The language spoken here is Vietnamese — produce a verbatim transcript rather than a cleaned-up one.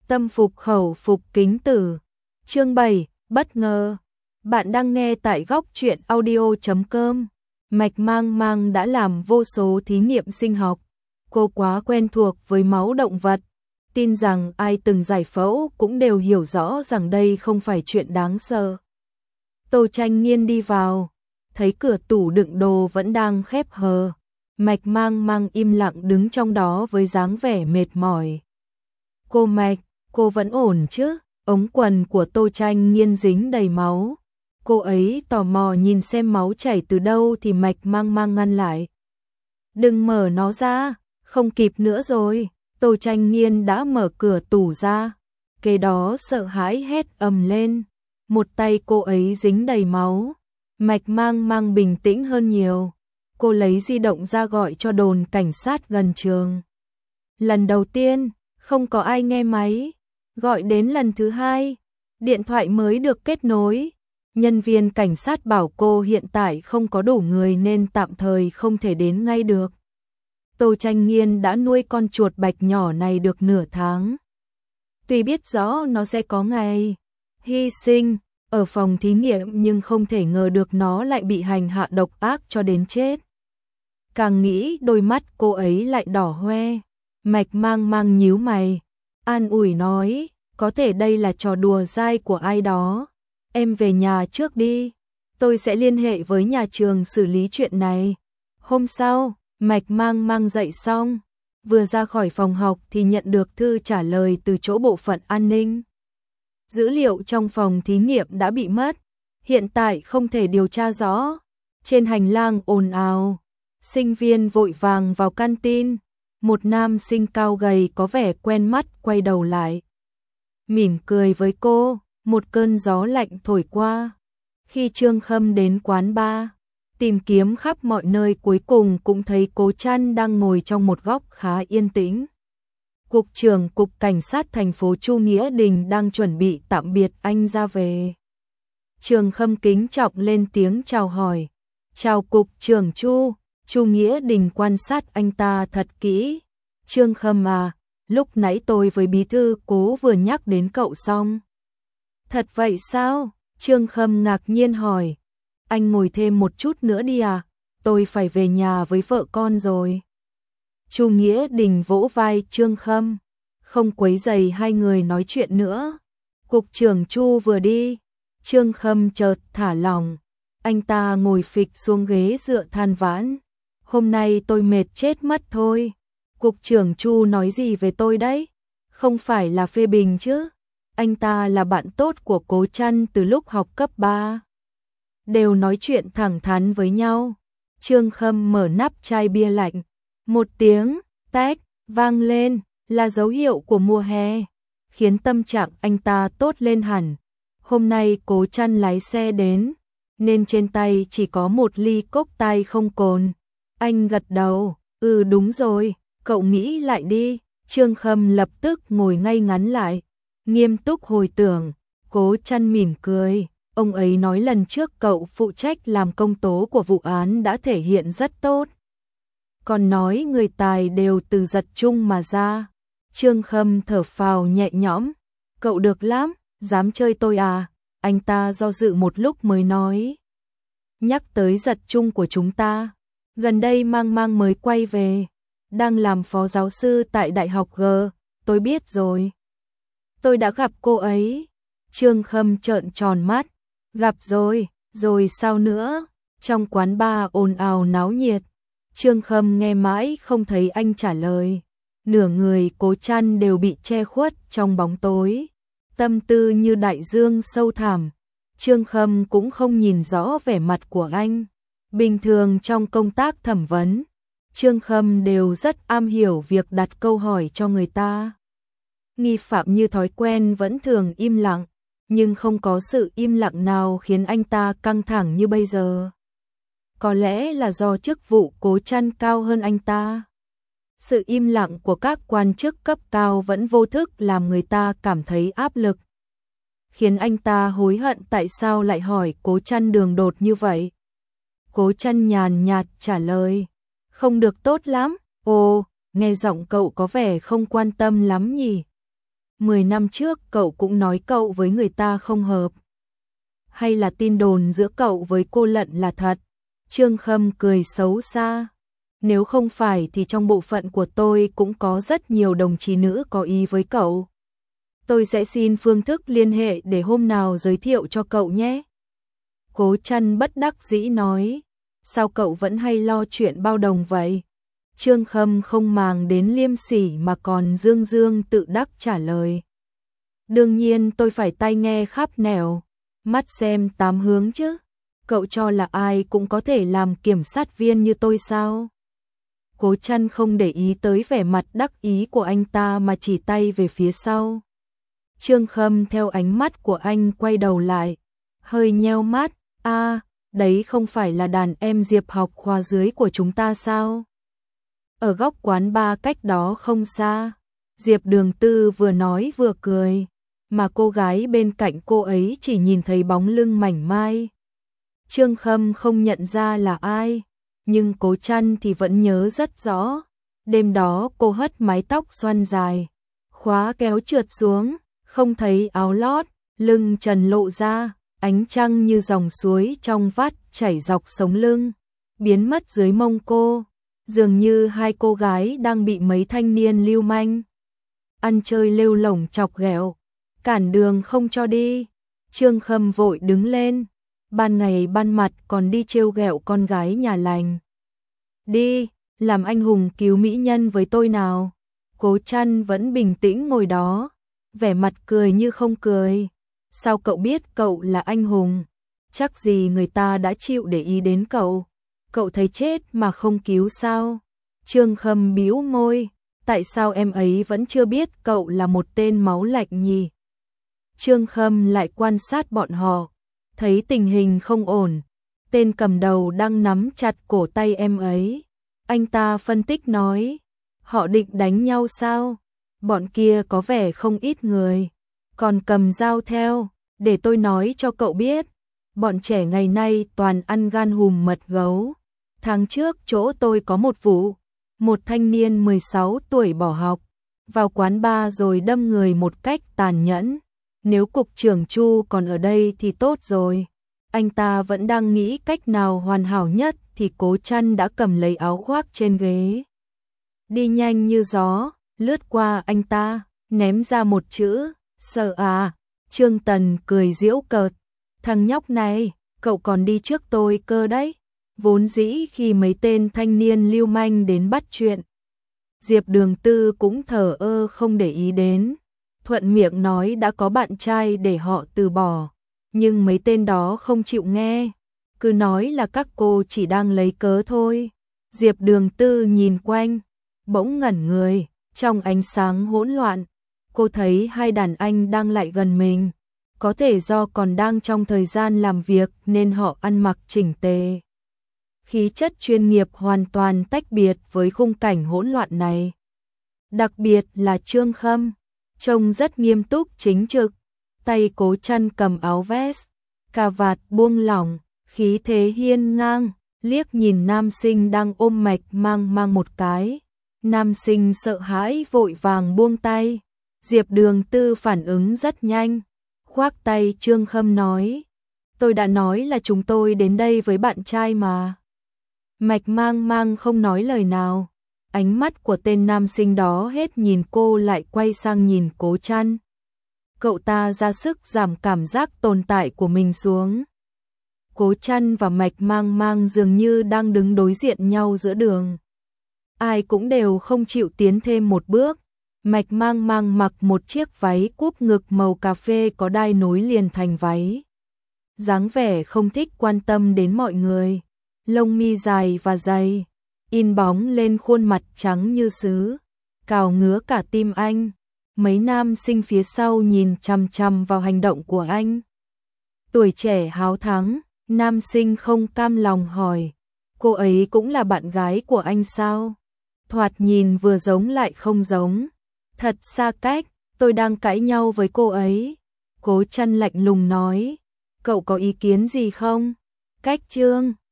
Tâm phục khẩu phục kính tử. Chương bảy, bất ngờ. Bạn đang nghe tại góc truyện audio chấm com. Mạch Mang Mang đã làm vô số thí nghiệm sinh học. Cô quá quen thuộc với máu động vật. Tin rằng ai từng giải phẫu cũng đều hiểu rõ rằng đây không phải chuyện đáng sợ. Tô Tranh Nghiên đi vào, thấy cửa tủ đựng đồ vẫn đang khép hờ. Mạch Mang Mang im lặng đứng trong đó với dáng vẻ mệt mỏi. Cô Mạch, cô vẫn ổn chứ? Ống quần của Tô Tranh Nghiên dính đầy máu. Cô ấy tò mò nhìn xem máu chảy từ đâu thì Mạch Mang Mang ngăn lại. Đừng mở nó ra, không kịp nữa rồi. Tô Tranh Nghiên đã mở cửa tủ ra. Kế đó sợ hãi hét ầm lên. Một tay cô ấy dính đầy máu. Mạch Mang Mang bình tĩnh hơn nhiều. Cô lấy di động ra gọi cho đồn cảnh sát gần trường. Lần đầu tiên, không có ai nghe máy. Gọi đến lần thứ hai, điện thoại mới được kết nối. Nhân viên cảnh sát bảo cô hiện tại không có đủ người nên tạm thời không thể đến ngay được. Tô Tranh Nghiên đã nuôi con chuột bạch nhỏ này được nửa tháng. Tuy biết rõ nó sẽ có ngày hy sinh ở phòng thí nghiệm nhưng không thể ngờ được nó lại bị hành hạ độc ác cho đến chết. Càng nghĩ đôi mắt cô ấy lại đỏ hoe. Mạch Mang Mang nhíu mày, an ủi nói, có thể đây là trò đùa dai của ai đó. Em về nhà trước đi, tôi sẽ liên hệ với nhà trường xử lý chuyện này. Hôm sau, Mạch Mang Mang dậy xong, vừa ra khỏi phòng học thì nhận được thư trả lời từ chỗ bộ phận an ninh. Dữ liệu trong phòng thí nghiệm đã bị mất, hiện tại không thể điều tra rõ. Trên hành lang ồn ào, sinh viên vội vàng vào canteen. Một nam sinh cao gầy có vẻ quen mắt quay đầu lại, mỉm cười với cô. Một cơn gió lạnh thổi qua. Khi Trương Khâm đến quán bar, tìm kiếm khắp mọi nơi cuối cùng cũng thấy Cố Trăn đang ngồi trong một góc khá yên tĩnh. Cục trưởng Cục Cảnh sát thành phố Chu Nghĩa Đình đang chuẩn bị tạm biệt anh ra về. Trương Khâm kính trọng lên tiếng chào hỏi. Chào Cục trưởng Chu. Chu Nghĩa Đình quan sát anh ta thật kỹ. Trương Khâm à, lúc nãy tôi với bí thư Cố vừa nhắc đến cậu xong. Thật vậy sao? Trương Khâm ngạc nhiên hỏi. Anh ngồi thêm một chút nữa đi à? Tôi phải về nhà với vợ con rồi. Chu Nghĩa Đình vỗ vai Trương Khâm. Không quấy rầy hai người nói chuyện nữa. Cục trưởng Chu vừa đi, Trương Khâm chợt thả lỏng. Anh ta ngồi phịch xuống ghế dựa than vãn. Hôm nay tôi mệt chết mất thôi. Cục trưởng Chu nói gì về tôi đấy? Không phải là phê bình chứ? Anh ta là bạn tốt của Cố Trăn từ lúc học cấp ba. Đều nói chuyện thẳng thắn với nhau. Trương Khâm mở nắp chai bia lạnh. Một tiếng tách vang lên là dấu hiệu của mùa hè, khiến tâm trạng anh ta tốt lên hẳn. Hôm nay Cố Trăn lái xe đến, nên trên tay chỉ có một ly cốc tai không cồn. Anh gật đầu, ừ đúng rồi, cậu nghĩ lại đi. Trương Khâm lập tức ngồi ngay ngắn lại, nghiêm túc hồi tưởng. Cố Trăn mỉm cười, ông ấy nói lần trước cậu phụ trách làm công tố của vụ án đã thể hiện rất tốt. Còn nói người tài đều từ Giật Trung mà ra. Trương Khâm thở phào nhẹ nhõm, cậu được lắm, dám chơi tôi à? Anh ta do dự một lúc mới nói. Nhắc tới Giật Trung của chúng ta, gần đây Mang Mang mới quay về, đang làm phó giáo sư tại Đại học G, tôi biết rồi. Tôi đã gặp cô ấy. Trương Khâm trợn tròn mắt. Gặp rồi, rồi sao nữa? Trong quán bar ồn ào náo nhiệt. Trương Khâm nghe mãi không thấy anh trả lời. Nửa người Cố Trăn đều bị che khuất trong bóng tối. Tâm tư như đại dương sâu thẳm. Trương Khâm cũng không nhìn rõ vẻ mặt của anh. Bình thường trong công tác thẩm vấn, Trương Khâm đều rất am hiểu việc đặt câu hỏi cho người ta. Nghi phạm như thói quen vẫn thường im lặng, nhưng không có sự im lặng nào khiến anh ta căng thẳng như bây giờ. Có lẽ là do chức vụ Cố Trăn cao hơn anh ta. Sự im lặng của các quan chức cấp cao vẫn vô thức làm người ta cảm thấy áp lực, khiến anh ta hối hận tại sao lại hỏi Cố Trăn đường đột như vậy. Cố Trăn nhàn nhạt trả lời, không được tốt lắm. Ồ, nghe giọng cậu có vẻ không quan tâm lắm nhỉ? Mười năm trước cậu cũng nói cậu với người ta không hợp. Hay là tin đồn giữa cậu với cô Lận là thật? Trương Khâm cười xấu xa. Nếu không phải thì trong bộ phận của tôi cũng có rất nhiều đồng chí nữ có ý với cậu. Tôi sẽ xin phương thức liên hệ để hôm nào giới thiệu cho cậu nhé. Cố Trăn bất đắc dĩ nói. Sao cậu vẫn hay lo chuyện bao đồng vậy? Trương Khâm không màng đến liêm sỉ mà còn dương dương tự đắc trả lời. Đương nhiên tôi phải tai nghe khắp nẻo, mắt xem tám hướng chứ. Cậu cho là ai cũng có thể làm kiểm sát viên như tôi sao? Cố Trăn không để ý tới vẻ mặt đắc ý của anh ta mà chỉ tay về phía sau. Trương Khâm theo ánh mắt của anh quay đầu lại, hơi nheo mắt. A, à, đấy không phải là đàn em Diệp học khoa dưới của chúng ta sao? Ở góc quán bar cách đó không xa, Diệp Đường Tư vừa nói vừa cười, mà cô gái bên cạnh cô ấy chỉ nhìn thấy bóng lưng mảnh mai. Trương Khâm không nhận ra là ai, nhưng Cố Trăn thì vẫn nhớ rất rõ. Đêm đó cô hất mái tóc xoăn dài, khóa kéo trượt xuống, không thấy áo lót, lưng trần lộ ra, ánh trăng như dòng suối trong vắt chảy dọc sống lưng, biến mất dưới mông cô. Dường như hai cô gái đang bị mấy thanh niên lưu manh ăn chơi lêu lổng chọc ghẹo, cản đường không cho đi. Trương Khâm vội đứng lên, ban ngày ban mặt còn đi trêu ghẹo con gái nhà lành. Đi, làm anh hùng cứu mỹ nhân với tôi nào. Cố Trăn vẫn bình tĩnh ngồi đó, vẻ mặt cười như không cười. Sao cậu biết cậu là anh hùng? Chắc gì người ta đã chịu để ý đến cậu. Cậu thấy chết mà không cứu sao? Trương Khâm bĩu môi, tại sao em ấy vẫn chưa biết cậu là một tên máu lạnh nhỉ? Trương Khâm lại quan sát bọn họ, thấy tình hình không ổn. Tên cầm đầu đang nắm chặt cổ tay em ấy. Anh ta phân tích nói, họ định đánh nhau sao? Bọn kia có vẻ không ít người, còn cầm dao theo. Để tôi nói cho cậu biết, bọn trẻ ngày nay toàn ăn gan hùm mật gấu. Tháng trước chỗ tôi có một vụ, một thanh niên mười sáu tuổi bỏ học, vào quán bar rồi đâm người một cách tàn nhẫn. Nếu cục trưởng Chu còn ở đây thì tốt rồi. Anh ta vẫn đang nghĩ cách nào hoàn hảo nhất thì Cố Trăn đã cầm lấy áo khoác trên ghế. Đi nhanh như gió, lướt qua anh ta, ném ra một chữ, sợ à. Trương Tần cười giễu cợt, thằng nhóc này, cậu còn đi trước tôi cơ đấy. Vốn dĩ khi mấy tên thanh niên lưu manh đến bắt chuyện, Diệp Đường Tư cũng thờ ơ không để ý đến, thuận miệng nói đã có bạn trai để họ từ bỏ, nhưng mấy tên đó không chịu nghe, cứ nói là các cô chỉ đang lấy cớ thôi. Diệp Đường Tư nhìn quanh, bỗng ngẩn người, trong ánh sáng hỗn loạn, cô thấy hai đàn anh đang lại gần mình, có thể do còn đang trong thời gian làm việc nên họ ăn mặc chỉnh tề. Khí chất chuyên nghiệp hoàn toàn tách biệt với khung cảnh hỗn loạn này. Đặc biệt là Trương Khâm, trông rất nghiêm túc chính trực, tay Cố Trăn cầm áo vest, cà vạt buông lỏng, khí thế hiên ngang, liếc nhìn nam sinh đang ôm Mạch Mang Mang một cái. Nam sinh sợ hãi vội vàng buông tay. Diệp Đường Tư phản ứng rất nhanh, khoác tay Trương Khâm nói, tôi đã nói là chúng tôi đến đây với bạn trai mà. Mạch Mang Mang không nói lời nào, ánh mắt của tên nam sinh đó hết nhìn cô lại quay sang nhìn Cố Trăn. Cậu ta ra sức giảm cảm giác tồn tại của mình xuống. Cố Trăn và Mạch Mang Mang dường như đang đứng đối diện nhau giữa đường. Ai cũng đều không chịu tiến thêm một bước. Mạch Mang Mang mặc một chiếc váy cúp ngực màu cà phê có đai nối liền thành váy. Dáng vẻ không thích quan tâm đến mọi người. Lông mi dài và dày, in bóng lên khuôn mặt trắng như sứ, cào ngứa cả tim anh. Mấy nam sinh phía sau nhìn chằm chằm vào hành động của anh. Tuổi trẻ háo thắng, nam sinh không cam lòng hỏi, cô ấy cũng là bạn gái của anh sao? Thoạt nhìn vừa giống lại không giống. Thật xa cách, tôi đang cãi nhau với cô ấy. Cố Trăn lạnh lùng nói, cậu có ý kiến gì không? Cách Trương